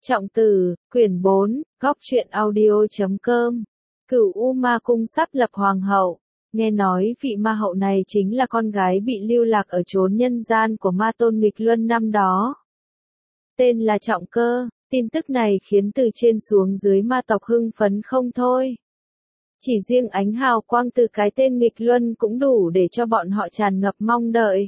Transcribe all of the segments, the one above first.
Trọng Tử, quyển 4, góc truyện audio.com. Cửu U Ma Cung sắp lập hoàng hậu. Nghe nói vị ma hậu này chính là con gái bị lưu lạc ở chốn nhân gian của ma tôn nghịch luân năm đó. Tên là Trọng Cơ. Tin tức này khiến từ trên xuống dưới ma tộc hưng phấn không thôi. Chỉ riêng ánh hào quang từ cái tên nghịch luân cũng đủ để cho bọn họ tràn ngập mong đợi.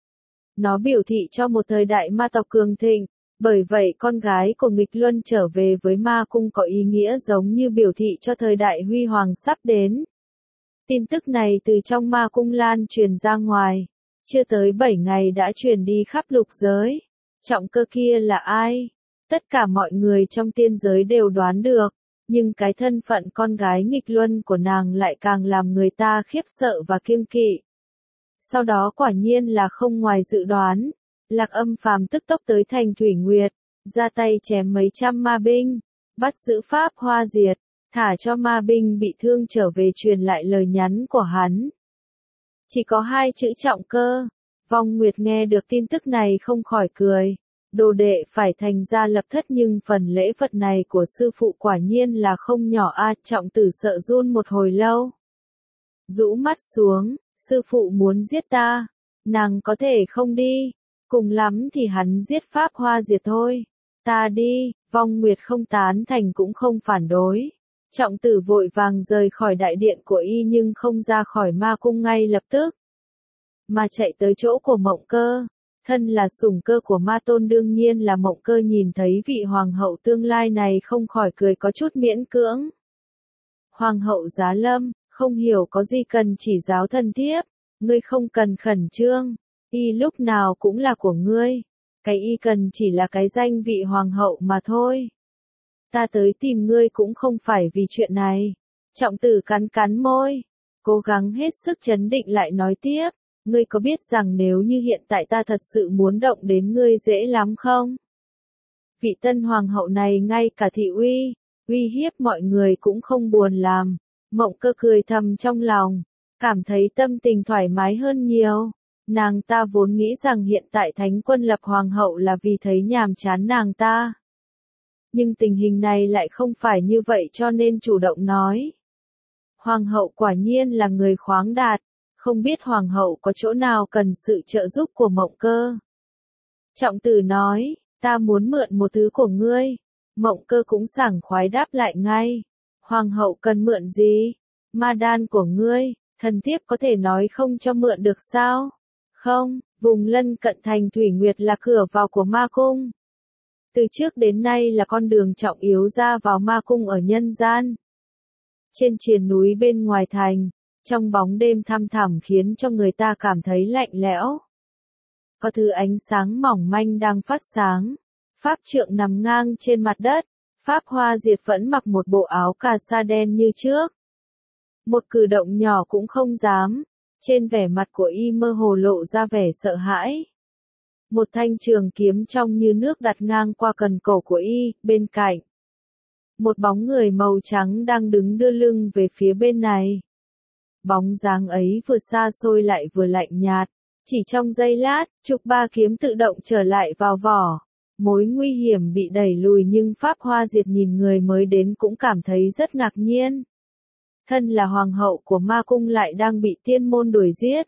Nó biểu thị cho một thời đại ma tộc cường thịnh. Bởi vậy con gái của nghịch luân trở về với ma cung có ý nghĩa giống như biểu thị cho thời đại huy hoàng sắp đến. Tin tức này từ trong ma cung lan truyền ra ngoài. Chưa tới 7 ngày đã truyền đi khắp lục giới. Trọng Cơ kia là ai? Tất cả mọi người trong tiên giới đều đoán được. Nhưng cái thân phận con gái nghịch luân của nàng lại càng làm người ta khiếp sợ và kiêng kỵ. Sau đó quả nhiên là không ngoài dự đoán. Lạc Âm phàm tức tốc tới thành Thủy Nguyệt, ra tay chém mấy trăm ma binh, bắt giữ Pháp Hoa Diệt, thả cho ma binh bị thương trở về truyền lại lời nhắn của hắn. Chỉ có 2 chữ Trọng Cơ. Vong Nguyệt nghe được tin tức này không khỏi cười. Đồ đệ phải thành gia lập thất nhưng phần lễ vật này của sư phụ quả nhiên là không nhỏ a. Trọng Tử sợ run một hồi lâu. Rũ mắt xuống, sư phụ muốn giết ta, nàng có thể không đi. Cùng lắm thì hắn giết Pháp Hoa Diệt thôi. Ta đi, Vong Nguyệt không tán thành cũng không phản đối. Trọng Tử vội vàng rời khỏi đại điện của y nhưng không ra khỏi ma cung ngay lập tức. Mà chạy tới chỗ của Mộng Cơ. Thân là sủng cơ của ma tôn đương nhiên là Mộng Cơ nhìn thấy vị hoàng hậu tương lai này không khỏi cười có chút miễn cưỡng. Hoàng hậu Giá Lâm, không hiểu có gì cần chỉ giáo thần thiếp. Ngươi không cần khẩn trương. Y lúc nào cũng là của ngươi. Cái y cần chỉ là cái danh vị hoàng hậu mà thôi. Ta tới tìm ngươi cũng không phải vì chuyện này. Trọng Tử cắn cắn môi. Cố gắng hết sức trấn định lại nói tiếp. Ngươi có biết rằng nếu như hiện tại ta thật sự muốn động đến ngươi dễ lắm không? Vị tân hoàng hậu này ngay cả thị uy hiếp mọi người cũng không buồn làm. Mộng Cơ cười thầm trong lòng. Cảm thấy tâm tình thoải mái hơn nhiều. Nàng ta vốn nghĩ rằng hiện tại Thánh Quân lập hoàng hậu là vì thấy nhàm chán nàng ta. Nhưng tình hình này lại không phải như vậy cho nên chủ động nói. Hoàng hậu quả nhiên là người khoáng đạt, không biết hoàng hậu có chỗ nào cần sự trợ giúp của Mộng Cơ. Trọng Tử nói, ta muốn mượn một thứ của ngươi. Mộng Cơ cũng sảng khoái đáp lại ngay. Hoàng hậu cần mượn gì? Ma đan của ngươi, thần thiếp có thể nói không cho mượn được sao? Không, vùng lân cận thành Thủy Nguyệt là cửa vào của ma cung. Từ trước đến nay là con đường trọng yếu ra vào ma cung ở nhân gian. Trên triền núi bên ngoài thành, trong bóng đêm thăm thẳm khiến cho người ta cảm thấy lạnh lẽo. Có thứ ánh sáng mỏng manh đang phát sáng. Pháp trượng nằm ngang trên mặt đất. Pháp Hoa Diệt vẫn mặc một bộ áo cà sa đen như trước. Một cử động nhỏ cũng không dám. Trên vẻ mặt của y mơ hồ lộ ra vẻ sợ hãi. Một thanh trường kiếm trong như nước đặt ngang qua cần cổ của y, bên cạnh. Một bóng người màu trắng đang đứng đưa lưng về phía bên này. Bóng dáng ấy vừa xa xôi lại vừa lạnh nhạt. Chỉ trong giây lát, trục ba kiếm tự động trở lại vào vỏ. Mối nguy hiểm bị đẩy lùi nhưng Pháp Hoa Diệt nhìn người mới đến cũng cảm thấy rất ngạc nhiên. Thân là hoàng hậu của ma cung lại đang bị tiên môn đuổi giết.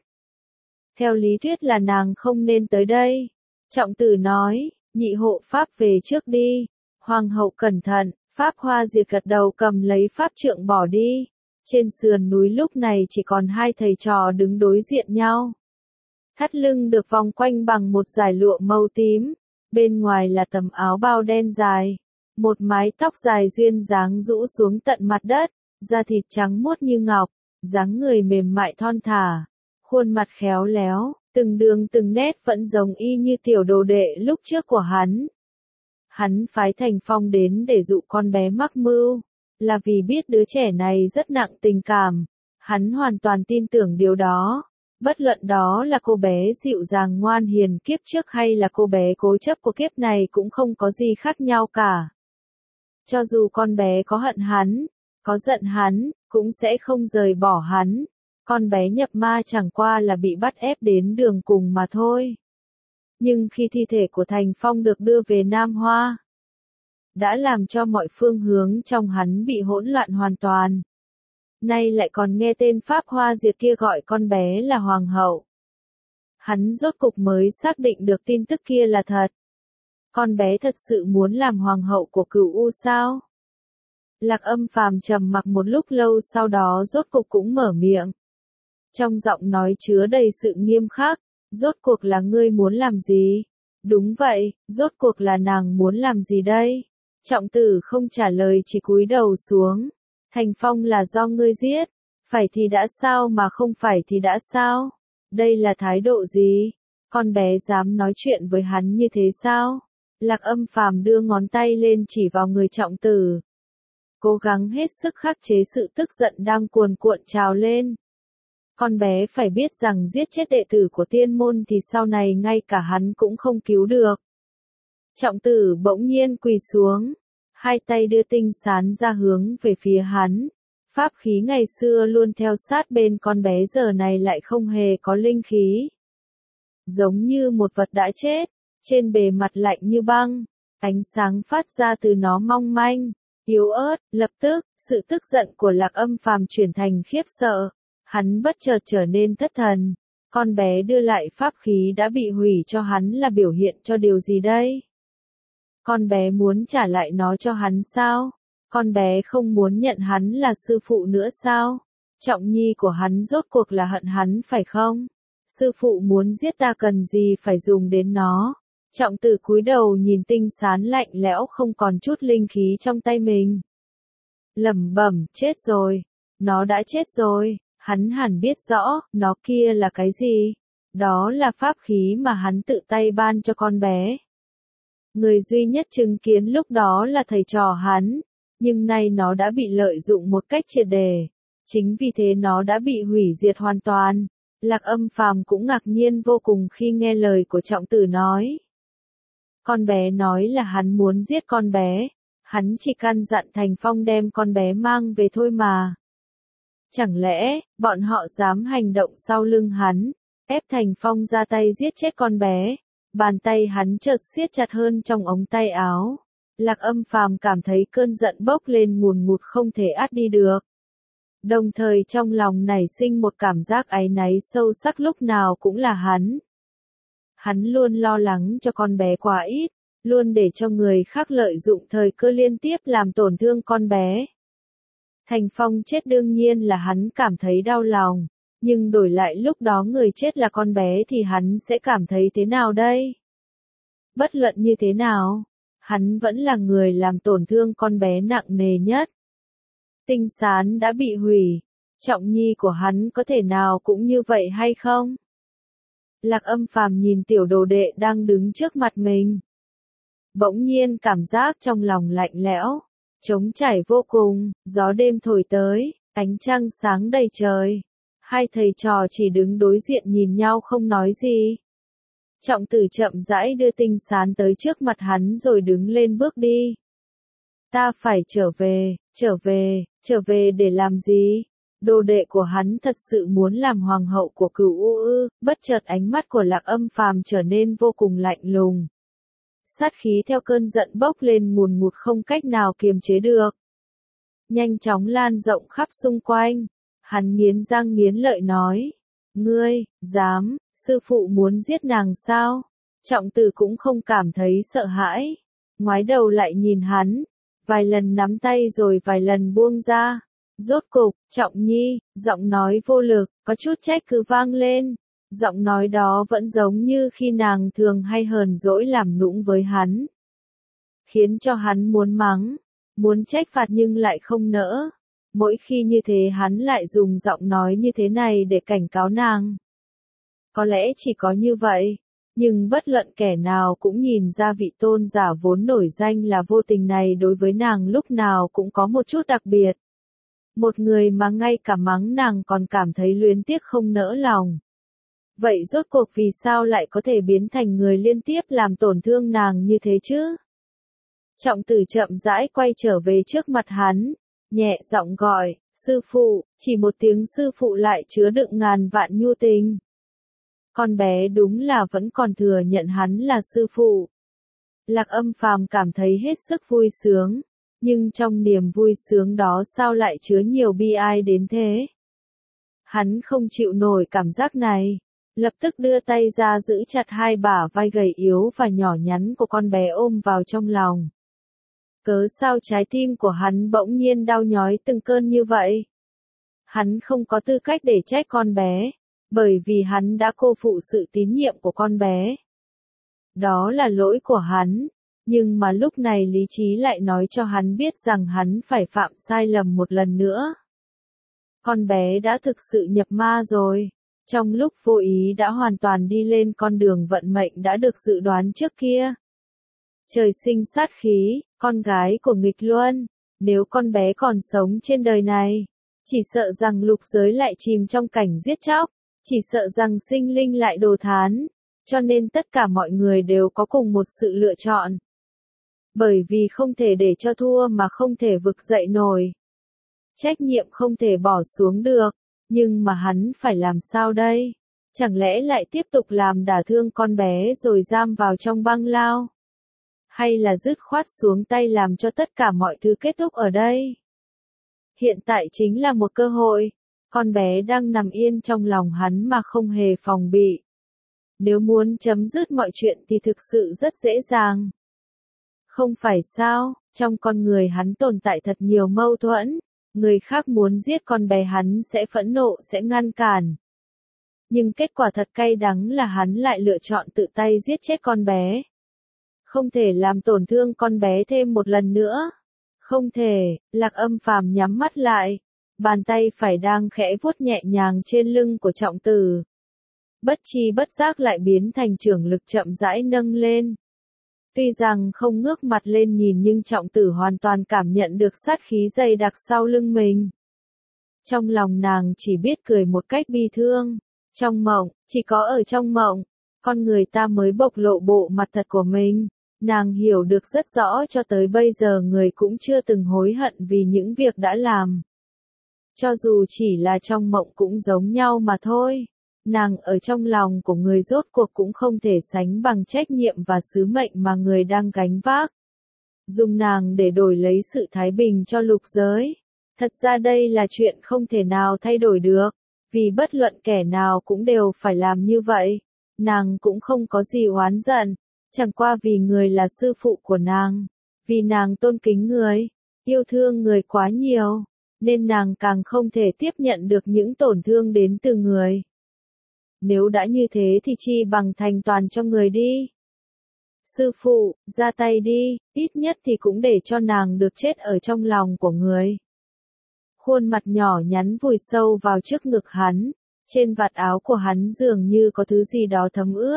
Theo lý thuyết là nàng không nên tới đây. Trọng Tử nói, nhị hộ Pháp về trước đi. Hoàng hậu cẩn thận, Pháp Hoa Diệt gật đầu cầm lấy pháp trượng bỏ đi. Trên sườn núi lúc này chỉ còn 2 thầy trò đứng đối diện nhau. Thắt lưng được vòng quanh bằng một dải lụa màu tím. Bên ngoài là tấm áo bao đen dài. Một mái tóc dài duyên dáng rũ xuống tận mặt đất. Da thịt trắng muốt như ngọc, dáng người mềm mại thon thả, khuôn mặt khéo léo, từng đường từng nét vẫn giống y như tiểu đồ đệ lúc trước của hắn. Hắn phái Thành Phong đến để dụ con bé mắc mưu, là vì biết đứa trẻ này rất nặng tình cảm. Hắn hoàn toàn tin tưởng điều đó. Bất luận đó là cô bé dịu dàng ngoan hiền kiếp trước hay là cô bé cố chấp của kiếp này cũng không có gì khác nhau cả. Cho dù con bé có hận hắn, có giận hắn, cũng sẽ không rời bỏ hắn. Con bé nhập ma chẳng qua là bị bắt ép đến đường cùng mà thôi. Nhưng khi thi thể của Thành Phong được đưa về Nam Hoa, đã làm cho mọi phương hướng trong hắn bị hỗn loạn hoàn toàn. Nay lại còn nghe tên Pháp Hoa Diệt kia gọi con bé là hoàng hậu. Hắn rốt cục mới xác định được tin tức kia là thật. Con bé thật sự muốn làm hoàng hậu của Cửu U sao? Lạc Âm Phàm trầm mặc một lúc lâu, sau đó rốt cục cũng mở miệng. Trong giọng nói chứa đầy sự nghiêm khắc, rốt cuộc là ngươi muốn làm gì? Đúng vậy, rốt cuộc là nàng muốn làm gì đây? Trọng Tử không trả lời, chỉ cúi đầu xuống. Thành Phong là do ngươi giết, phải thì đã sao mà không phải thì đã sao? Đây là thái độ gì? Con bé dám nói chuyện với hắn như thế sao? Lạc Âm Phàm đưa ngón tay lên chỉ vào người Trọng Tử. Cố gắng hết sức khắc chế sự tức giận đang cuồn cuộn trào lên. Con bé phải biết rằng giết chết đệ tử của tiên môn thì sau này ngay cả hắn cũng không cứu được. Trọng Tử bỗng nhiên quỳ xuống, hai tay đưa tinh sán ra hướng về phía hắn. Pháp khí ngày xưa luôn theo sát bên con bé giờ này lại không hề có linh khí. Giống như một vật đã chết, trên bề mặt lạnh như băng, ánh sáng phát ra từ nó mong manh, yếu ớt. Lập tức, sự tức giận của Lạc Âm Phàm chuyển thành khiếp sợ. Hắn bất chợt trở nên thất thần. Con bé đưa lại pháp khí đã bị hủy cho hắn là biểu hiện cho điều gì đây? Con bé muốn trả lại nó cho hắn sao? Con bé không muốn nhận hắn là sư phụ nữa sao? Trọng nhi của hắn rốt cuộc là hận hắn phải không? Sư phụ muốn giết ta cần gì phải dùng đến nó? Trọng Tử cúi đầu nhìn tinh sán lạnh lẽo không còn chút linh khí trong tay mình. Lẩm bẩm, chết rồi. Nó đã chết rồi. Hắn hẳn biết rõ, nó kia là cái gì? Đó là pháp khí mà hắn tự tay ban cho con bé. Người duy nhất chứng kiến lúc đó là thầy trò hắn, nhưng nay nó đã bị lợi dụng một cách triệt để. Chính vì thế nó đã bị hủy diệt hoàn toàn. Lạc Âm Phàm cũng ngạc nhiên vô cùng khi nghe lời của Trọng Tử nói. Con bé nói là hắn muốn giết con bé. Hắn chỉ căn dặn Thành Phong đem con bé mang về thôi mà. Chẳng lẽ, bọn họ dám hành động sau lưng hắn, ép Thành Phong ra tay giết chết con bé? Bàn tay hắn chợt siết chặt hơn trong ống tay áo. Lạc Âm Phàm cảm thấy cơn giận bốc lên ngùn ngụt không thể át đi được. Đồng thời trong lòng nảy sinh một cảm giác áy náy sâu sắc, lúc nào cũng là hắn. Hắn luôn lo lắng cho con bé quá ít, luôn để cho người khác lợi dụng thời cơ liên tiếp làm tổn thương con bé. Thành Phong chết đương nhiên là hắn cảm thấy đau lòng, nhưng đổi lại lúc đó người chết là con bé thì hắn sẽ cảm thấy thế nào đây? Bất luận như thế nào, hắn vẫn là người làm tổn thương con bé nặng nề nhất. Tinh sán đã bị hủy, Trọng nhi của hắn có thể nào cũng như vậy hay không? Lạc Âm Phàm nhìn tiểu đồ đệ đang đứng trước mặt mình. Bỗng nhiên cảm giác trong lòng lạnh lẽo, trống trải vô cùng, gió đêm thổi tới, ánh trăng sáng đầy trời. Hai thầy trò chỉ đứng đối diện nhìn nhau không nói gì. Trọng Tử chậm rãi đưa tinh sán tới trước mặt hắn rồi đứng lên bước đi. Ta phải trở về để làm gì? Đồ đệ của hắn thật sự muốn làm hoàng hậu của Cửu U ư? Bất chợt ánh mắt của Lạc Âm Phàm trở nên vô cùng lạnh lùng. Sát khí theo cơn giận bốc lên ngùn ngụt không cách nào kiềm chế được. Nhanh chóng lan rộng khắp xung quanh. Hắn nghiến răng nghiến lợi nói. Ngươi, dám, sư phụ muốn giết nàng sao? Trọng Tử cũng không cảm thấy sợ hãi. Ngoái đầu lại nhìn hắn. Vài lần nắm tay rồi vài lần buông ra. Rốt cục, Trọng nhi, giọng nói vô lực, có chút trách cứ vang lên. Giọng nói đó vẫn giống như khi nàng thường hay hờn dỗi làm nũng với hắn. Khiến cho hắn muốn mắng, muốn trách phạt nhưng lại không nỡ. Mỗi khi như thế hắn lại dùng giọng nói như thế này để cảnh cáo nàng. Có lẽ chỉ có như vậy, nhưng bất luận kẻ nào cũng nhìn ra vị tôn giả vốn nổi danh là vô tình này đối với nàng lúc nào cũng có một chút đặc biệt. Một người mà ngay cả mắng nàng còn cảm thấy luyến tiếc không nỡ lòng. Vậy rốt cuộc vì sao lại có thể biến thành người liên tiếp làm tổn thương nàng như thế chứ? Trọng Tử chậm rãi quay trở về trước mặt hắn, nhẹ giọng gọi, sư phụ, chỉ một tiếng sư phụ lại chứa đựng ngàn vạn nhu tình. Con bé đúng là vẫn còn thừa nhận hắn là sư phụ. Lạc Âm Phàm cảm thấy hết sức vui sướng, nhưng trong niềm vui sướng đó sao lại chứa nhiều bi ai đến thế? Hắn không chịu nổi cảm giác này, lập tức đưa tay ra giữ chặt hai bả vai gầy yếu và nhỏ nhắn của con bé ôm vào trong lòng. Cớ sao trái tim của hắn bỗng nhiên đau nhói từng cơn như vậy? Hắn không có tư cách để trách con bé, bởi vì hắn đã cô phụ sự tín nhiệm của con bé. Đó là lỗi của hắn, nhưng mà lúc này lý trí lại nói cho hắn biết rằng hắn phải phạm sai lầm một lần nữa. Con bé đã thực sự nhập ma rồi, trong lúc vô ý đã hoàn toàn đi lên con đường vận mệnh đã được dự đoán trước kia. Trời sinh sát khí, con gái của nghịch luân, nếu con bé còn sống trên đời này, chỉ sợ rằng lục giới lại chìm trong cảnh giết chóc, chỉ sợ rằng sinh linh lại đồ thán, cho nên tất cả mọi người đều có cùng một sự lựa chọn. Bởi vì không thể để cho thua mà không thể vực dậy nổi. Trách nhiệm không thể bỏ xuống được, nhưng mà hắn phải làm sao đây? Chẳng lẽ lại tiếp tục làm đả thương con bé rồi giam vào trong băng lao? Hay là dứt khoát xuống tay làm cho tất cả mọi thứ kết thúc ở đây? Hiện tại chính là một cơ hội, con bé đang nằm yên trong lòng hắn mà không hề phòng bị. Nếu muốn chấm dứt mọi chuyện thì thực sự rất dễ dàng. Không phải sao, trong con người hắn tồn tại thật nhiều mâu thuẫn, người khác muốn giết con bé hắn sẽ phẫn nộ sẽ ngăn cản. Nhưng kết quả thật cay đắng là hắn lại lựa chọn tự tay giết chết con bé. Không thể làm tổn thương con bé thêm một lần nữa. Không thể, Lạc Âm Phàm nhắm mắt lại, bàn tay phải đang khẽ vuốt nhẹ nhàng trên lưng của Trọng Tử. Bất chi bất giác lại biến thành trưởng lực chậm rãi nâng lên. Tuy rằng không ngước mặt lên nhìn nhưng Trọng Tử hoàn toàn cảm nhận được sát khí dày đặc sau lưng mình. Trong lòng nàng chỉ biết cười một cách bi thương. Trong mộng, chỉ có ở trong mộng, con người ta mới bộc lộ bộ mặt thật của mình. Nàng hiểu được rất rõ cho tới bây giờ người cũng chưa từng hối hận vì những việc đã làm. Cho dù chỉ là trong mộng cũng giống nhau mà thôi. Nàng ở trong lòng của người rốt cuộc cũng không thể sánh bằng trách nhiệm và sứ mệnh mà người đang gánh vác. Dùng nàng để đổi lấy sự thái bình cho lục giới. Thật ra đây là chuyện không thể nào thay đổi được, vì bất luận kẻ nào cũng đều phải làm như vậy. Nàng cũng không có gì oán giận, chẳng qua vì người là sư phụ của nàng, vì nàng tôn kính người, yêu thương người quá nhiều, nên nàng càng không thể tiếp nhận được những tổn thương đến từ người. Nếu đã như thế thì chi bằng thành toàn cho người đi. Sư phụ, ra tay đi, ít nhất thì cũng để cho nàng được chết ở trong lòng của người. Khuôn mặt nhỏ nhắn vùi sâu vào trước ngực hắn, trên vạt áo của hắn dường như có thứ gì đó thấm ướt.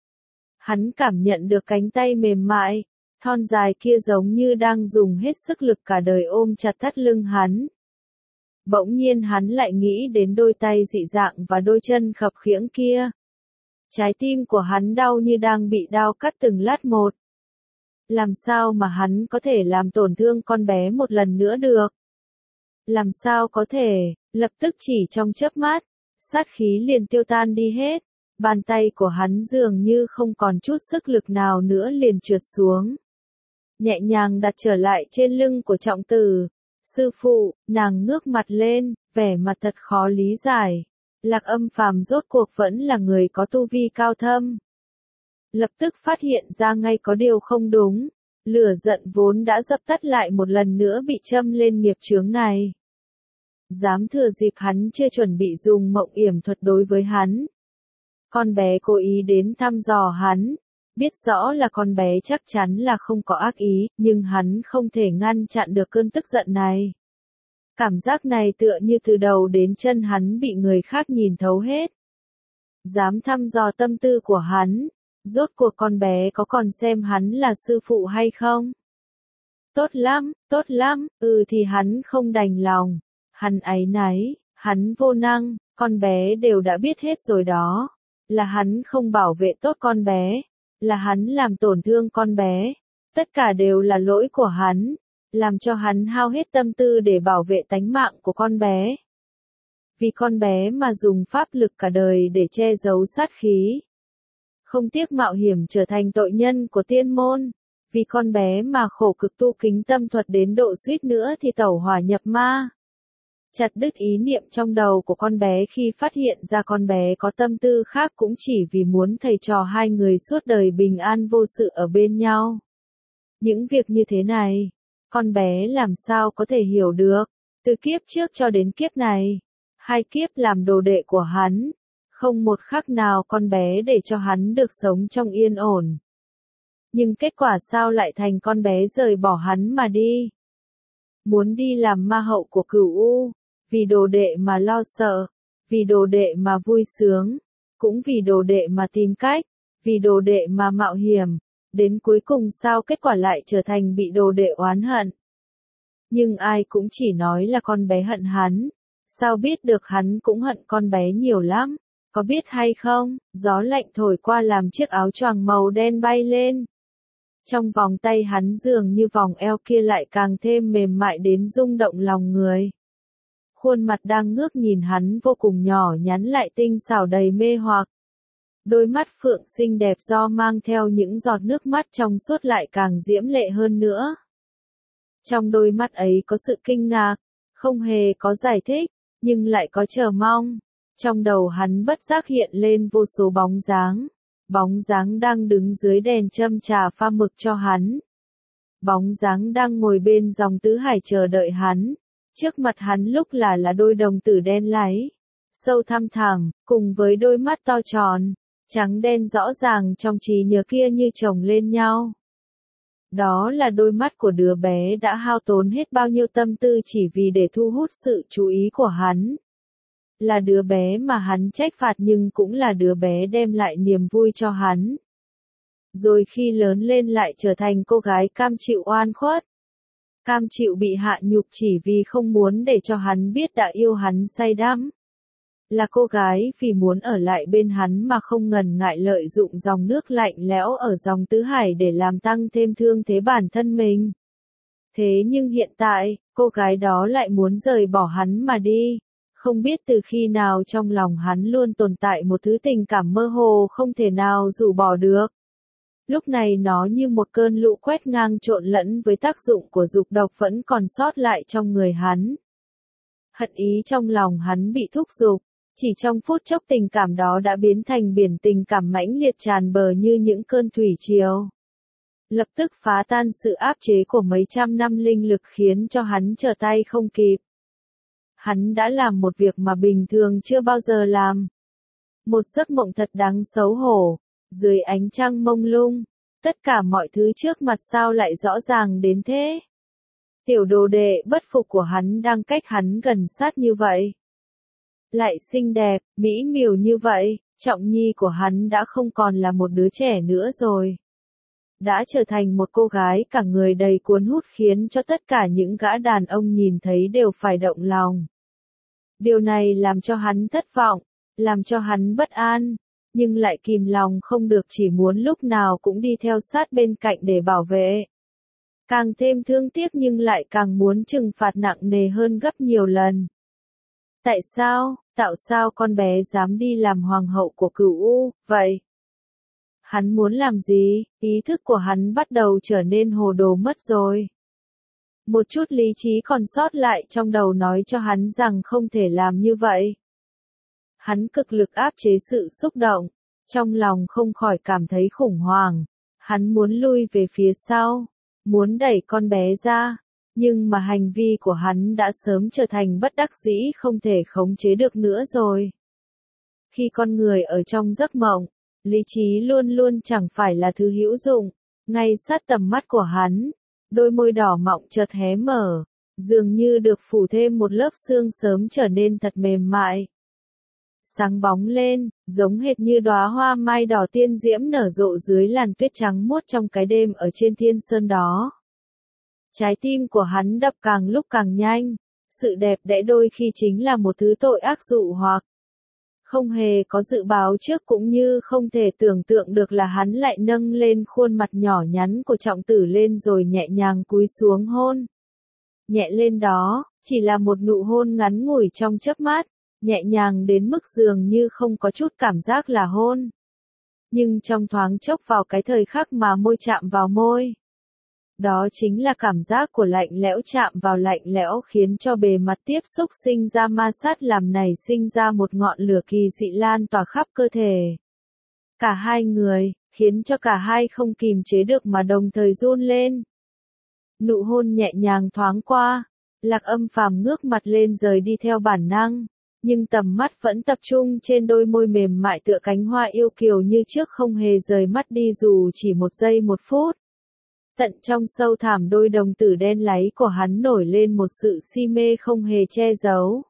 Hắn cảm nhận được cánh tay mềm mại, thon dài kia giống như đang dùng hết sức lực cả đời ôm chặt thắt lưng hắn. Bỗng nhiên hắn lại nghĩ đến đôi tay dị dạng và đôi chân khập khiễng kia. Trái tim của hắn đau như đang bị đao cắt từng lát một. Làm sao mà hắn có thể làm tổn thương con bé một lần nữa được? Làm sao có thể, lập tức chỉ trong chớp mắt, sát khí liền tiêu tan đi hết. Bàn tay của hắn dường như không còn chút sức lực nào nữa liền trượt xuống. Nhẹ nhàng đặt trở lại trên lưng của Trọng Tử. Sư phụ, nàng ngước mặt lên, vẻ mặt thật khó lý giải. Lạc Âm Phàm rốt cuộc vẫn là người có tu vi cao thâm. Lập tức phát hiện ra ngay có điều không đúng. Lửa giận vốn đã dập tắt lại một lần nữa bị châm lên nghiệp chướng này. Dám thừa dịp hắn chưa chuẩn bị dùng mộng yểm thuật đối với hắn. Con bé cố ý đến thăm dò hắn, biết rõ là con bé chắc chắn là không có ác ý, nhưng hắn không thể ngăn chặn được cơn tức giận này. Cảm giác này tựa như từ đầu đến chân hắn bị người khác nhìn thấu hết. Dám thăm dò tâm tư của hắn, rốt cuộc con bé có còn xem hắn là sư phụ hay không? Tốt lắm, thì hắn không đành lòng, hắn áy náy, hắn vô năng, con bé đều đã biết hết rồi đó. Là hắn không bảo vệ tốt con bé, là hắn làm tổn thương con bé, tất cả đều là lỗi của hắn, làm cho hắn hao hết tâm tư để bảo vệ tánh mạng của con bé. Vì con bé mà dùng pháp lực cả đời để che giấu sát khí. Không tiếc mạo hiểm trở thành tội nhân của tiên môn, Vì con bé mà khổ cực tu kính tâm thuật đến độ suýt nữa thì tẩu hỏa nhập ma. Chặt đứt ý niệm trong đầu của con bé khi phát hiện ra con bé có tâm tư khác cũng chỉ vì muốn thầy trò hai người suốt đời bình an vô sự ở bên nhau. Những việc như thế này, con bé làm sao có thể hiểu được, từ kiếp trước cho đến kiếp này, 2 kiếp làm đồ đệ của hắn, không một khắc nào con bé để cho hắn được sống trong yên ổn. Nhưng kết quả sao lại thành con bé rời bỏ hắn mà đi? Muốn đi làm ma hậu của Cửu U, vì đồ đệ mà lo sợ, vì đồ đệ mà vui sướng, cũng vì đồ đệ mà tìm cách, vì đồ đệ mà mạo hiểm, đến cuối cùng sao kết quả lại trở thành bị đồ đệ oán hận. Nhưng ai cũng chỉ nói là con bé hận hắn, sao biết được hắn cũng hận con bé nhiều lắm, có biết hay không, gió lạnh thổi qua làm chiếc áo choàng màu đen bay lên. Trong vòng tay hắn dường như vòng eo kia lại càng thêm mềm mại đến rung động lòng người. Khuôn mặt đang ngước nhìn hắn vô cùng nhỏ nhắn lại tinh xảo đầy mê hoặc. Đôi mắt phượng xinh đẹp do mang theo những giọt nước mắt trong suốt lại càng diễm lệ hơn nữa. Trong đôi mắt ấy có sự kinh ngạc, không hề có giải thích, nhưng lại có chờ mong. Trong đầu hắn bất giác hiện lên vô số bóng dáng đang đứng dưới đèn châm trà pha mực cho hắn. Bóng dáng đang ngồi bên dòng tứ hải chờ đợi hắn. Trước mặt hắn lúc là đôi đồng tử đen láy, sâu thăm thẳm, cùng với đôi mắt to tròn, trắng đen rõ ràng trong trí nhớ kia như chồng lên nhau. Đó là đôi mắt của đứa bé đã hao tốn hết bao nhiêu tâm tư chỉ vì để thu hút sự chú ý của hắn. Là đứa bé mà hắn trách phạt nhưng cũng là đứa bé đem lại niềm vui cho hắn. Rồi khi lớn lên lại trở thành cô gái cam chịu oan khuất. Cam chịu bị hạ nhục chỉ vì không muốn để cho hắn biết đã yêu hắn say đắm. Là cô gái vì muốn ở lại bên hắn mà không ngần ngại lợi dụng dòng nước lạnh lẽo ở dòng tứ hải để làm tăng thêm thương thế bản thân mình. Thế nhưng hiện tại, cô gái đó lại muốn rời bỏ hắn mà đi. Không biết từ khi nào trong lòng hắn luôn tồn tại một thứ tình cảm mơ hồ không thể nào rũ bỏ được. Lúc này nó như một cơn lũ quét ngang trộn lẫn với tác dụng của dục độc vẫn còn sót lại trong người hắn. Hận ý trong lòng hắn bị thúc giục, chỉ trong phút chốc tình cảm đó đã biến thành biển tình cảm mãnh liệt tràn bờ như những cơn thủy triều. Lập tức phá tan sự áp chế của mấy trăm năm linh lực khiến cho hắn trở tay không kịp. Hắn đã làm một việc mà bình thường chưa bao giờ làm. Một giấc mộng thật đáng xấu hổ, dưới ánh trăng mông lung, tất cả mọi thứ trước mặt sao lại rõ ràng đến thế. Tiểu đồ đệ bất phục của hắn đang cách hắn gần sát như vậy. Lại xinh đẹp, mỹ miều như vậy, trọng nhi của hắn đã không còn là một đứa trẻ nữa rồi. Đã trở thành một cô gái cả người đầy cuốn hút khiến cho tất cả những gã đàn ông nhìn thấy đều phải động lòng. Điều này làm cho hắn thất vọng, làm cho hắn bất an, nhưng lại kìm lòng không được chỉ muốn lúc nào cũng đi theo sát bên cạnh để bảo vệ. Càng thêm thương tiếc nhưng lại càng muốn trừng phạt nặng nề hơn gấp nhiều lần. Tại sao con bé dám đi làm hoàng hậu của Cửu U, vậy? Hắn muốn làm gì? Ý thức của hắn bắt đầu trở nên hồ đồ mất rồi. Một chút lý trí còn sót lại trong đầu nói cho hắn rằng không thể làm như vậy. Hắn cực lực áp chế sự xúc động, trong lòng không khỏi cảm thấy khủng hoảng. Hắn muốn lui về phía sau, muốn đẩy con bé ra, nhưng mà hành vi của hắn đã sớm trở thành bất đắc dĩ không thể khống chế được nữa rồi. Khi con người ở trong giấc mộng, lý trí luôn luôn chẳng phải là thứ hữu dụng. Ngay sát tầm mắt của hắn, đôi môi đỏ mọng chợt hé mở, dường như được phủ thêm một lớp sương sớm trở nên thật mềm mại. Sáng bóng lên, giống hệt như đóa hoa mai đỏ tiên diễm nở rộ dưới làn tuyết trắng muốt trong cái đêm ở trên thiên sơn đó. Trái tim của hắn đập càng lúc càng nhanh, sự đẹp đẽ đôi khi chính là một thứ tội ác dụ hoặc. Không hề có dự báo trước cũng như không thể tưởng tượng được là hắn lại nâng lên khuôn mặt nhỏ nhắn của trọng tử lên rồi nhẹ nhàng cúi xuống hôn. Nhẹ lên đó, chỉ là một nụ hôn ngắn ngủi trong chớp mắt, nhẹ nhàng đến mức dường như không có chút cảm giác là hôn. Nhưng trong thoáng chốc vào cái thời khắc mà môi chạm vào môi, Đó chính là cảm giác của lạnh lẽo chạm vào lạnh lẽo khiến cho bề mặt tiếp xúc sinh ra ma sát làm nảy sinh ra một ngọn lửa kỳ dị lan tỏa khắp cơ thể. Cả hai người, khiến cho cả hai không kìm chế được mà đồng thời run lên. Nụ hôn nhẹ nhàng thoáng qua, Lạc Âm Phàm ngước mặt lên rời đi theo bản năng, nhưng tầm mắt vẫn tập trung trên đôi môi mềm mại tựa cánh hoa yêu kiều như trước không hề rời mắt đi dù chỉ một giây một phút. Tận trong sâu thẳm đôi đồng tử đen láy của hắn nổi lên một sự si mê không hề che giấu.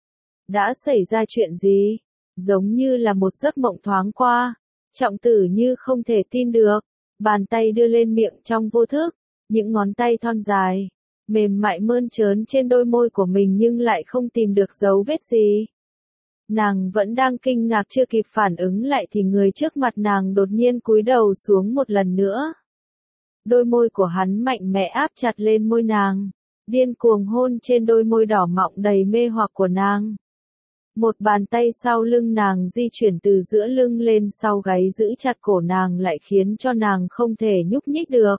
Đã xảy ra chuyện gì? Giống như là một giấc mộng thoáng qua. Trọng Tử như không thể tin được, bàn tay đưa lên miệng trong vô thức, những ngón tay thon dài, mềm mại mơn trớn trên đôi môi của mình nhưng lại không tìm được dấu vết gì. Nàng vẫn đang kinh ngạc chưa kịp phản ứng lại thì người trước mặt nàng đột nhiên cúi đầu xuống một lần nữa. Đôi môi của hắn mạnh mẽ áp chặt lên môi nàng, điên cuồng hôn trên đôi môi đỏ mọng đầy mê hoặc của nàng. Một bàn tay sau lưng nàng di chuyển từ giữa lưng lên sau gáy giữ chặt cổ nàng lại khiến cho nàng không thể nhúc nhích được.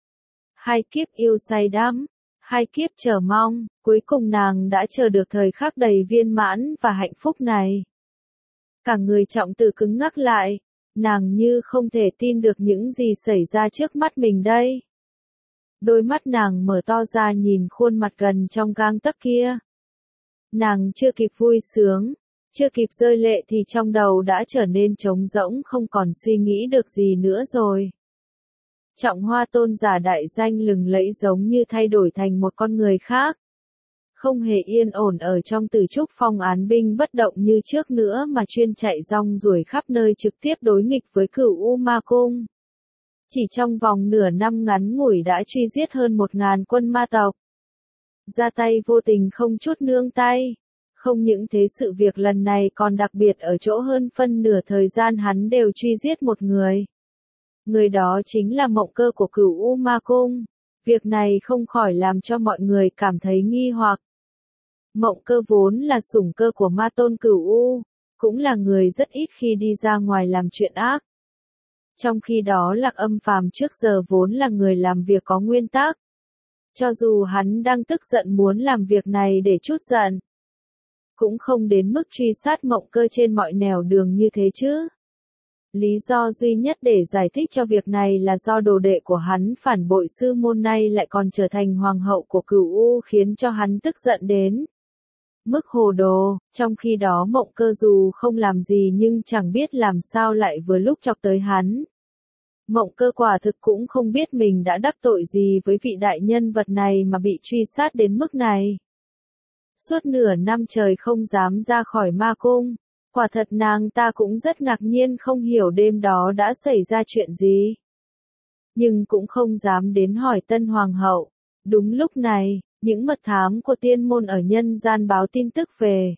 Hai kiếp yêu say đắm, hai kiếp chờ mong, cuối cùng nàng đã chờ được thời khắc đầy viên mãn và hạnh phúc này. Cả người Trọng Tử cứng ngắc lại, nàng như không thể tin được những gì xảy ra trước mắt mình đây. Đôi mắt nàng mở to ra nhìn khuôn mặt gần trong gang tấc kia. Nàng chưa kịp vui sướng, chưa kịp rơi lệ thì trong đầu đã trở nên trống rỗng không còn suy nghĩ được gì nữa rồi. Trọng Hoa tôn giả đại danh lừng lẫy giống như thay đổi thành một con người khác. Không hề yên ổn ở trong Tử Trúc Phong án binh bất động như trước nữa mà chuyên chạy rong ruổi khắp nơi trực tiếp đối nghịch với Cửu U Ma Cung. Chỉ trong vòng nửa năm ngắn ngủi đã truy giết hơn 1000 quân ma tộc. Ra tay vô tình không chút nương tay. Không những thế sự việc lần này còn đặc biệt ở chỗ hơn phân nửa thời gian hắn đều truy giết một người. Người đó chính là mộng cơ của Cửu U Ma Cung. Việc này không khỏi làm cho mọi người cảm thấy nghi hoặc. Mộng cơ vốn là sủng cơ của ma tôn Cửu U, cũng là người rất ít khi đi ra ngoài làm chuyện ác. Trong khi đó Lạc Âm Phàm trước giờ vốn là người làm việc có nguyên tắc. Cho dù hắn đang tức giận muốn làm việc này để trút giận, cũng không đến mức truy sát mộng cơ trên mọi nẻo đường như thế chứ. Lý do duy nhất để giải thích cho việc này là do đồ đệ của hắn phản bội sư môn nay lại còn trở thành hoàng hậu của Cửu U khiến cho hắn tức giận đến mức hồ đồ, trong khi đó mộng cơ dù không làm gì nhưng chẳng biết làm sao lại vừa lúc chọc tới hắn. Mộng cơ quả thực cũng không biết mình đã đắc tội gì với vị đại nhân vật này mà bị truy sát đến mức này. Suốt nửa năm trời không dám ra khỏi ma cung, quả thật nàng ta cũng rất ngạc nhiên không hiểu đêm đó đã xảy ra chuyện gì. Nhưng cũng không dám đến hỏi Tân Hoàng hậu. Đúng lúc này, những mật thám của tiên môn ở nhân gian báo tin tức về.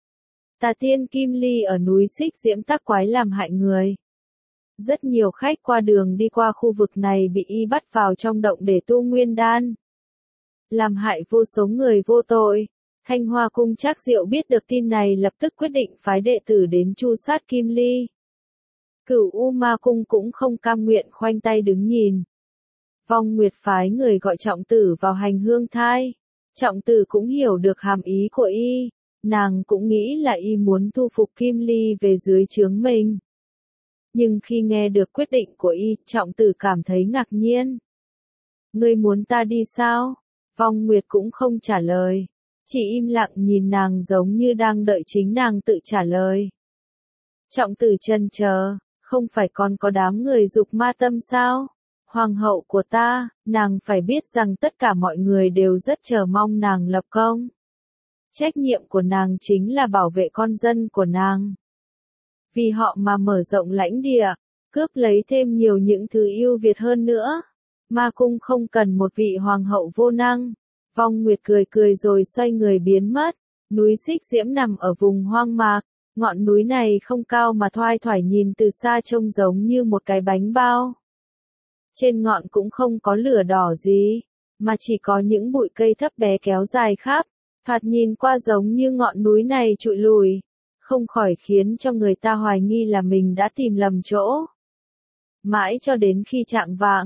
Tà tiên Kim Ly ở núi Xích Diễm tác quái làm hại người. Rất nhiều khách qua đường đi qua khu vực này bị y bắt vào trong động để tu nguyên đan. Làm hại vô số người vô tội. Thanh Hoa Cung Trác Diệu biết được tin này lập tức quyết định phái đệ tử đến tru sát Kim Ly. Cửu U Ma Cung cũng không cam nguyện khoanh tay đứng nhìn. Vong Nguyệt phái người gọi Trọng Tử vào hành hương thai. Trọng Tử cũng hiểu được hàm ý của y. Nàng cũng nghĩ là y muốn thu phục Kim Ly về dưới trướng mình. Nhưng khi nghe được quyết định của y, Trọng Tử cảm thấy ngạc nhiên. Ngươi muốn ta đi sao? Vong Nguyệt cũng không trả lời. Chỉ im lặng nhìn nàng giống như đang đợi chính nàng tự trả lời. Trọng Tử chần chờ, không phải còn có đám người dục ma tâm sao? Hoàng hậu của ta, nàng phải biết rằng tất cả mọi người đều rất chờ mong nàng lập công. Trách nhiệm của nàng chính là bảo vệ con dân của nàng. Vì họ mà mở rộng lãnh địa, cướp lấy thêm nhiều những thứ ưu việt hơn nữa. Ma cung không cần một vị hoàng hậu vô năng. Vong Nguyệt cười cười rồi xoay người biến mất. Núi Xích Diễm nằm ở vùng hoang mạc. Ngọn núi này không cao mà thoai thoải nhìn từ xa trông giống như một cái bánh bao. Trên ngọn cũng không có lửa đỏ gì, mà chỉ có những bụi cây thấp bé kéo dài khắp. Thoạt nhìn qua giống như ngọn núi này trụi lùi. Không khỏi khiến cho người ta hoài nghi là mình đã tìm lầm chỗ. Mãi cho đến khi chạng vạng,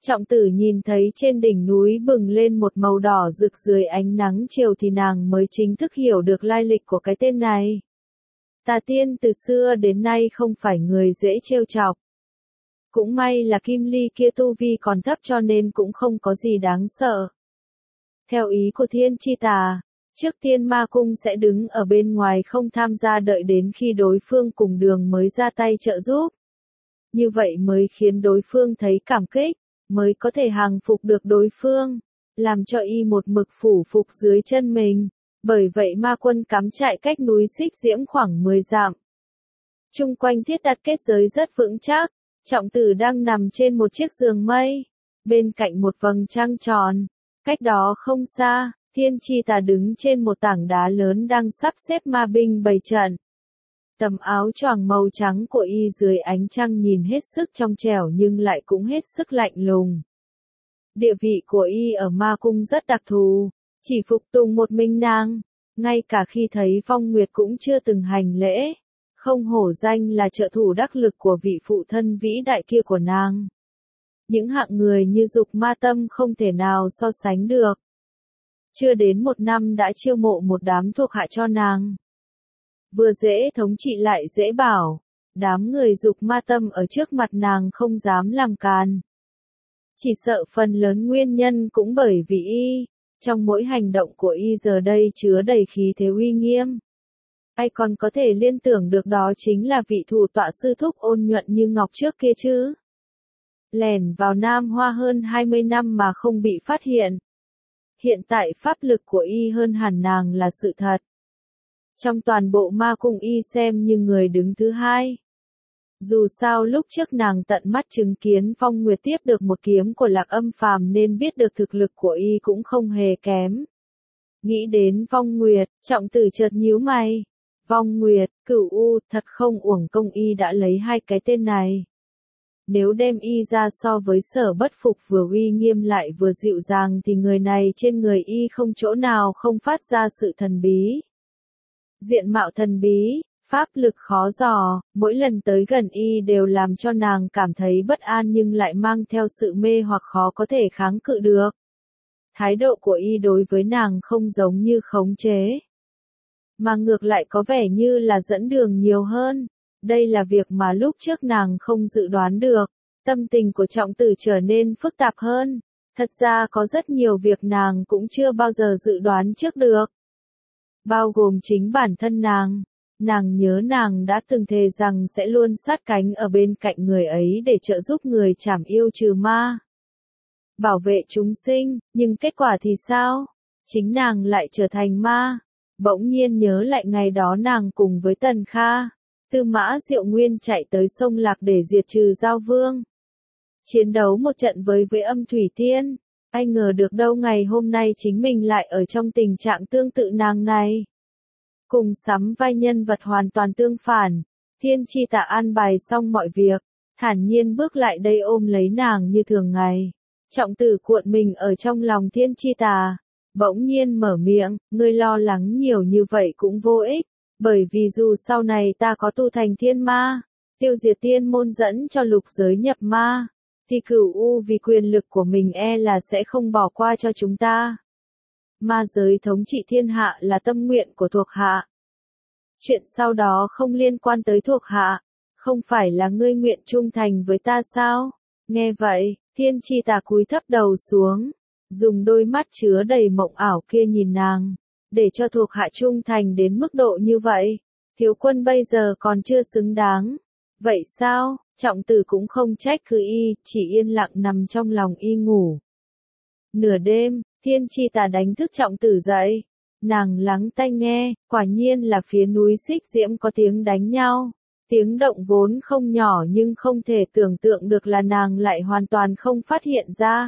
Trọng Tử nhìn thấy trên đỉnh núi bừng lên một màu đỏ rực dưới ánh nắng chiều thì nàng mới chính thức hiểu được lai lịch của cái tên này. Tà tiên từ xưa đến nay không phải người dễ trêu chọc. Cũng may là Kim Ly kia tu vi còn thấp cho nên cũng không có gì đáng sợ. Theo ý của Thiên Chi Tà, trước tiên ma cung sẽ đứng ở bên ngoài không tham gia đợi đến khi đối phương cùng đường mới ra tay trợ giúp. Như vậy mới khiến đối phương thấy cảm kích, mới có thể hàng phục được đối phương, làm cho y một mực phủ phục dưới chân mình. Bởi vậy ma quân cắm trại cách núi Xích Diễm khoảng 10 dặm. Chung quanh thiết đặt kết giới rất vững chắc, Trọng Tử đang nằm trên một chiếc giường mây, bên cạnh một vầng trăng tròn. Cách đó không xa, Thiên Chi Tà đứng trên một tảng đá lớn đang sắp xếp ma binh bày trận. Tấm áo choàng màu trắng của y dưới ánh trăng nhìn hết sức trong trẻo nhưng lại cũng hết sức lạnh lùng. Địa vị của y ở ma cung rất đặc thù, chỉ phục tùng một mình nàng, ngay cả khi thấy Phong Nguyệt cũng chưa từng hành lễ, không hổ danh là trợ thủ đắc lực của vị phụ thân vĩ đại kia của nàng. Những hạng người như Dục Ma Tâm không thể nào so sánh được. Chưa đến 1 năm đã chiêu mộ một đám thuộc hạ cho nàng. Vừa dễ thống trị lại dễ bảo, đám người Dục Ma Tâm ở trước mặt nàng không dám làm càn. Chỉ sợ phần lớn nguyên nhân cũng bởi vì y, trong mỗi hành động của y giờ đây chứa đầy khí thế uy nghiêm. Ai còn có thể liên tưởng được đó chính là vị thủ tọa sư thúc ôn nhuận như ngọc trước kia chứ. Lẻn vào Nam Hoa hơn 20 năm mà không bị phát hiện. Hiện tại pháp lực của y hơn hẳn nàng là sự thật. Trong toàn bộ ma cung y xem như người đứng thứ hai. Dù sao lúc trước nàng tận mắt chứng kiến Phong Nguyệt tiếp được một kiếm của Lạc Âm Phàm nên biết được thực lực của y cũng không hề kém. Nghĩ đến Phong Nguyệt, Trọng Tử chợt nhíu mày. Phong Nguyệt, Cửu U, thật không uổng công y đã lấy hai cái tên này. Nếu đem y ra so với Sở Bất Phục vừa uy nghiêm lại vừa dịu dàng thì người này trên người y không chỗ nào không phát ra sự thần bí. Diện mạo thần bí, pháp lực khó dò, mỗi lần tới gần y đều làm cho nàng cảm thấy bất an nhưng lại mang theo sự mê hoặc khó có thể kháng cự được. Thái độ của y đối với nàng không giống như khống chế, mà ngược lại có vẻ như là dẫn đường nhiều hơn. Đây là việc mà lúc trước nàng không dự đoán được. Tâm tình của Trọng Tử trở nên phức tạp hơn. Thật ra có rất nhiều việc nàng cũng chưa bao giờ dự đoán trước được. Bao gồm chính bản thân nàng. Nàng nhớ nàng đã từng thề rằng sẽ luôn sát cánh ở bên cạnh người ấy để trợ giúp người trảm yêu trừ ma, bảo vệ chúng sinh, nhưng kết quả thì sao? Chính nàng lại trở thành ma. Bỗng nhiên nhớ lại ngày đó nàng cùng với Tần Kha, Tư Mã Diệu Nguyên chạy tới sông Lạc để diệt trừ Giao Vương. Chiến đấu một trận với Âm Thủy Tiên. Ai ngờ được đâu ngày hôm nay chính mình lại ở trong tình trạng tương tự nàng này. Cùng sắm vai nhân vật hoàn toàn tương phản. Thiên Chi Tà an bài xong mọi việc, thản nhiên bước lại đây ôm lấy nàng như thường ngày. Trọng Tử cuộn mình ở trong lòng Thiên Chi Tà, bỗng nhiên mở miệng, ngươi lo lắng nhiều như vậy cũng vô ích, bởi vì dù sau này ta có tu thành thiên ma, tiêu diệt tiên môn dẫn cho lục giới nhập ma, thì Cửu U vì quyền lực của mình e là sẽ không bỏ qua cho chúng ta. Ma giới thống trị thiên hạ là tâm nguyện của thuộc hạ. Chuyện sau đó không liên quan tới thuộc hạ, không phải là ngươi nguyện trung thành với ta sao? Nghe vậy, Thiên Chi Tà cúi thấp đầu xuống, dùng đôi mắt chứa đầy mộng ảo kia nhìn nàng, để cho thuộc hạ trung thành đến mức độ như vậy, thiếu quân bây giờ còn chưa xứng đáng. Vậy sao? Trọng Tử cũng không trách cứ y, chỉ yên lặng nằm trong lòng y ngủ. Nửa đêm, Thiên Chi Tà đánh thức Trọng Tử dậy. Nàng lắng tai nghe, quả nhiên là phía núi Xích Diễm có tiếng đánh nhau. Tiếng động vốn không nhỏ nhưng không thể tưởng tượng được là nàng lại hoàn toàn không phát hiện ra.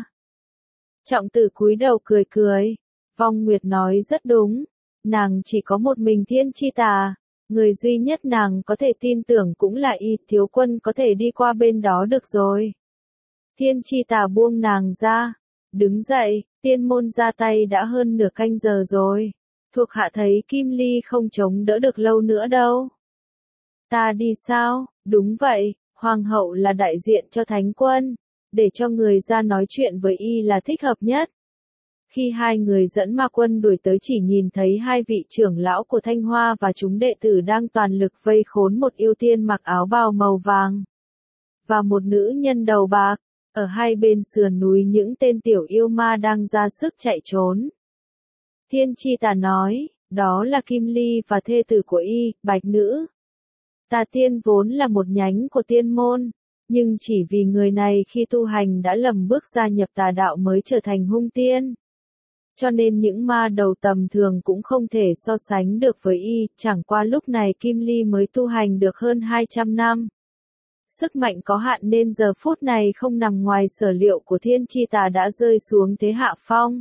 Trọng Tử cúi đầu cười cười. Phong Nguyệt nói rất đúng. Nàng chỉ có một mình Thiên Chi Tà. Người duy nhất nàng có thể tin tưởng cũng là y, thiếu quân có thể đi qua bên đó được rồi. Thiên Chi Tà buông nàng ra. Đứng dậy, tiên môn ra tay đã hơn nửa canh giờ rồi. Thuộc hạ thấy Kim Ly không chống đỡ được lâu nữa đâu. Ta đi sao? Đúng vậy, Hoàng hậu là đại diện cho Thánh quân. để cho người ra nói chuyện với y là thích hợp nhất. Khi hai người dẫn ma quân đuổi tới chỉ nhìn thấy hai vị trưởng lão của Thanh Hoa và chúng đệ tử đang toàn lực vây khốn một yêu tiên mặc áo bào màu vàng và một nữ nhân đầu bạc. Ở hai bên sườn núi những tên tiểu yêu ma đang ra sức chạy trốn. Thiên Chi Tà nói, đó là Kim Ly và thê tử của y, Bạch Nữ. Tà Tiên vốn là một nhánh của tiên môn, nhưng chỉ vì người này khi tu hành đã lầm bước gia nhập tà đạo mới trở thành hung tiên. Cho nên những ma đầu tầm thường cũng không thể so sánh được với y, chẳng qua lúc này Kim Ly mới tu hành được hơn 200 năm. Sức mạnh có hạn nên giờ phút này không nằm ngoài sở liệu của Thiên Chi Tà đã rơi xuống thế hạ phong.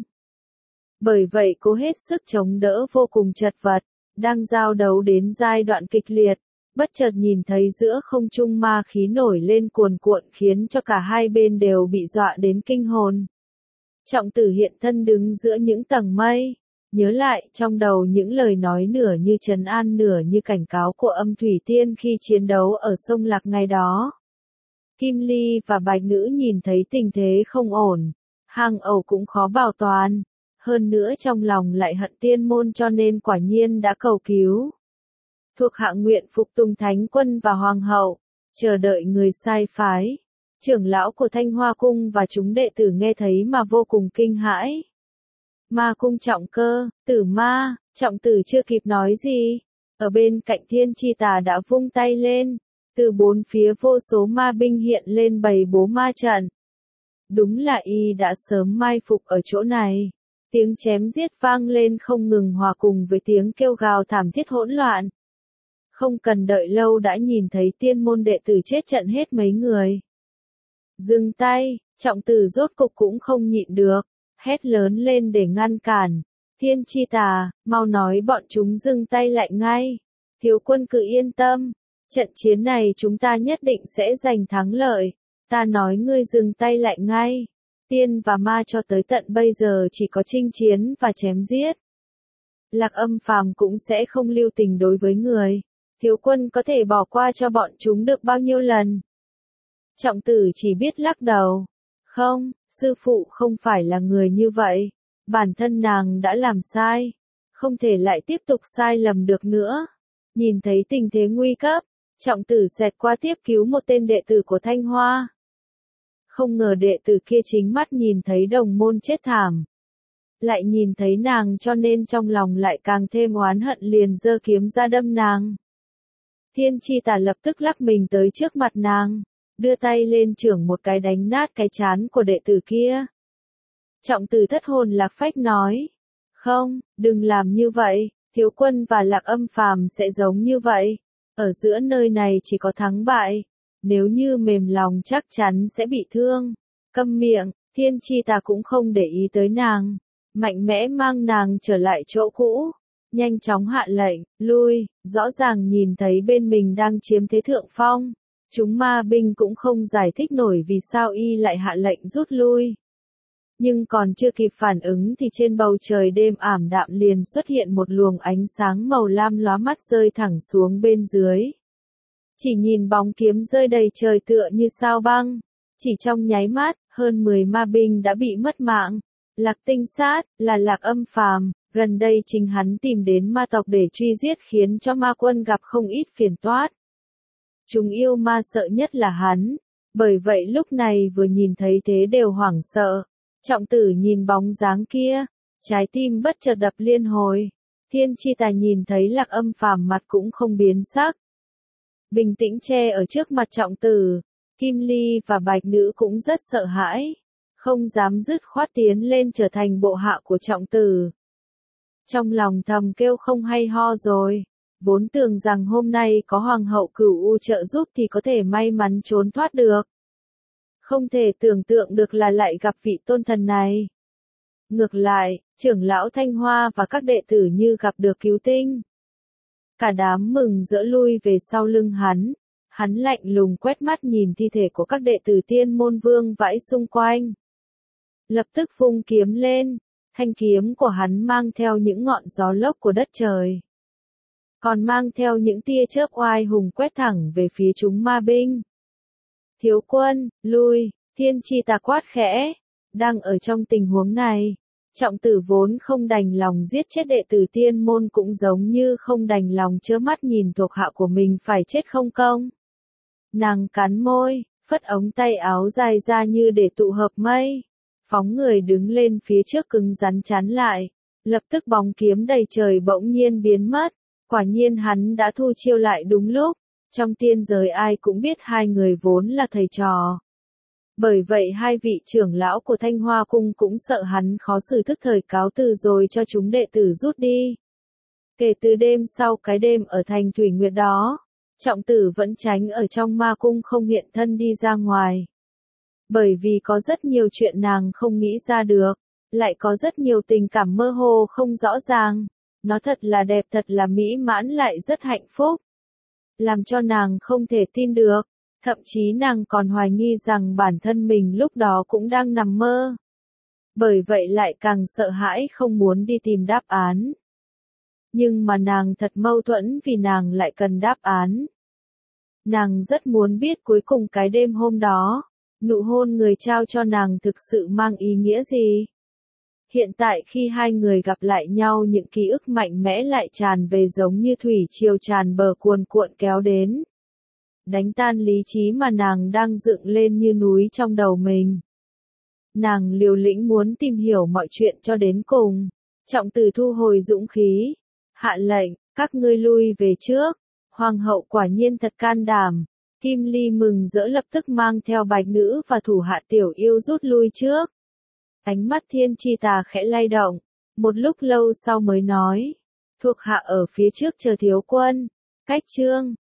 Bởi vậy cố hết sức chống đỡ vô cùng chật vật, đang giao đấu đến giai đoạn kịch liệt, bất chợt nhìn thấy giữa không trung ma khí nổi lên cuồn cuộn khiến cho cả hai bên đều bị dọa đến kinh hồn. Trọng Tử hiện thân đứng giữa những tầng mây, nhớ lại trong đầu những lời nói nửa như trấn an nửa như cảnh cáo của Âm Thủy Tiên khi chiến đấu ở sông Lạc ngày đó. Kim Ly và Bạch Nữ nhìn thấy tình thế không ổn, hang ổ cũng khó bảo toàn, hơn nữa trong lòng lại hận tiên môn cho nên quả nhiên đã cầu cứu. Thuộc hạ nguyện phục tùng Thánh Quân và Hoàng hậu, chờ đợi người sai phái. Trưởng lão của Thanh Hoa Cung và chúng đệ tử nghe thấy mà vô cùng kinh hãi. Ma Cung Trọng Cơ, Tử Ma, Trọng Tử chưa kịp nói gì. Ở bên cạnh Thiên Chi Tà đã vung tay lên, từ bốn phía vô số ma binh hiện lên bày bố ma trận. Đúng là y đã sớm mai phục ở chỗ này. Tiếng chém giết vang lên không ngừng hòa cùng với tiếng kêu gào thảm thiết hỗn loạn. Không cần đợi lâu đã nhìn thấy tiên môn đệ tử chết trận hết mấy người. Dừng tay, Trọng Tử rốt cục cũng không nhịn được, hét lớn lên để ngăn cản. Thiên Chi Tà, mau nói bọn chúng dừng tay lại ngay. Thiếu quân cứ yên tâm, trận chiến này chúng ta nhất định sẽ giành thắng lợi. Ta nói ngươi dừng tay lại ngay. Tiên và ma cho tới tận bây giờ chỉ có chinh chiến và chém giết. Lạc Âm Phàm cũng sẽ không lưu tình đối với người. Thiếu quân có thể bỏ qua cho bọn chúng được bao nhiêu lần? Trọng Tử chỉ biết lắc đầu. Không, sư phụ không phải là người như vậy. Bản thân nàng đã làm sai. Không thể lại tiếp tục sai lầm được nữa. Nhìn thấy tình thế nguy cấp, Trọng Tử xẹt qua tiếp cứu một tên đệ tử của Thanh Hoa. Không ngờ đệ tử kia chính mắt nhìn thấy đồng môn chết thảm. Lại nhìn thấy nàng cho nên trong lòng lại càng thêm oán hận liền giơ kiếm ra đâm nàng. Thiên Chi Tà lập tức lắc mình tới trước mặt nàng, đưa tay lên chưởng một cái đánh nát cái trán của đệ tử kia. Trọng Tử thất hồn lạc phách nói, không, đừng làm như vậy, Thiếu quân và Lạc Âm Phàm sẽ giống như vậy. Ở giữa nơi này chỉ có thắng bại, nếu như mềm lòng chắc chắn sẽ bị thương. Câm miệng, Thiên Chi Tà cũng không để ý tới nàng, mạnh mẽ mang nàng trở lại chỗ cũ. Nhanh chóng hạ lệnh, lui, rõ ràng nhìn thấy bên mình đang chiếm thế thượng phong. Chúng ma binh cũng không giải thích nổi vì sao y lại hạ lệnh rút lui. Nhưng còn chưa kịp phản ứng thì trên bầu trời đêm ảm đạm liền xuất hiện một luồng ánh sáng màu lam lóa mắt rơi thẳng xuống bên dưới. Chỉ nhìn bóng kiếm rơi đầy trời tựa như sao băng. Chỉ trong nháy mắt, hơn 10 ma binh đã bị mất mạng. Lạc Tinh Sát, là Lạc Âm Phàm, gần đây chính hắn tìm đến ma tộc để truy giết khiến cho ma quân gặp không ít phiền toát. Chúng yêu ma sợ nhất là hắn, bởi vậy lúc này vừa nhìn thấy thế đều hoảng sợ. Trọng Tử nhìn bóng dáng kia, trái tim bất chợt đập liên hồi. Thiên Chi Tà nhìn thấy Lạc Âm Phàm mặt cũng không biến sắc. Bình tĩnh che ở trước mặt Trọng Tử, Kim Ly và Bạch Nữ cũng rất sợ hãi, không dám dứt khoát tiến lên trở thành bộ hạ của Trọng Tử. Trong lòng thầm kêu không hay ho rồi, vốn tưởng rằng hôm nay có Hoàng hậu Cửu U trợ giúp thì có thể may mắn trốn thoát được. Không thể tưởng tượng được là lại gặp vị tôn thần này. Ngược lại, trưởng lão Thanh Hoa và các đệ tử như gặp được cứu tinh. Cả đám mừng rỡ lui về sau lưng hắn lạnh lùng quét mắt nhìn thi thể của các đệ tử Tiên Môn Vương vãi xung quanh. Lập tức vung kiếm lên, thanh kiếm của hắn mang theo những ngọn gió lốc của đất trời. Còn mang theo những tia chớp oai hùng quét thẳng về phía chúng ma binh. Thiếu quân, lui, Thiên Chi Tà quát khẽ, đang ở trong tình huống này, Trọng Tử vốn không đành lòng giết chết đệ tử tiên môn cũng giống như không đành lòng trơ mắt nhìn thuộc hạ của mình phải chết không công. Nàng cắn môi, phất ống tay áo dài ra như để tụ hợp mây, phóng người đứng lên phía trước cứng rắn chắn lại, lập tức bóng kiếm đầy trời bỗng nhiên biến mất, quả nhiên hắn đã thu chiêu lại đúng lúc, trong tiên giới ai cũng biết hai người vốn là thầy trò. Bởi vậy hai vị trưởng lão của Thanh Hoa Cung cũng sợ hắn khó xử thức thời cáo từ rồi cho chúng đệ tử rút đi. Kể từ đêm sau cái đêm ở thành Thủy Nguyệt đó, Trọng Tử vẫn tránh ở trong ma cung không hiện thân đi ra ngoài. Bởi vì có rất nhiều chuyện nàng không nghĩ ra được, lại có rất nhiều tình cảm mơ hồ không rõ ràng. Nó thật là đẹp, thật là mỹ mãn lại rất hạnh phúc. Làm cho nàng không thể tin được, thậm chí nàng còn hoài nghi rằng bản thân mình lúc đó cũng đang nằm mơ. Bởi vậy lại càng sợ hãi không muốn đi tìm đáp án. Nhưng mà nàng thật mâu thuẫn vì nàng lại cần đáp án. Nàng rất muốn biết cuối cùng cái đêm hôm đó, nụ hôn người trao cho nàng thực sự mang ý nghĩa gì. Hiện tại khi hai người gặp lại nhau những ký ức mạnh mẽ lại tràn về giống như thủy triều tràn bờ cuồn cuộn kéo đến. Đánh tan lý trí mà nàng đang dựng lên như núi trong đầu mình. Nàng liều lĩnh muốn tìm hiểu mọi chuyện cho đến cùng. Trọng Tử thu hồi dũng khí, hạ lệnh, các ngươi lui về trước. Hoàng hậu quả nhiên thật can đảm. Kim Ly mừng rỡ lập tức mang theo Bạch Nữ và thủ hạ Tiểu Yêu rút lui trước. Ánh mắt Thiên Chi Tà khẽ lay động, một lúc lâu sau mới nói, thuộc hạ ở phía trước chờ thiếu quân. Cách chương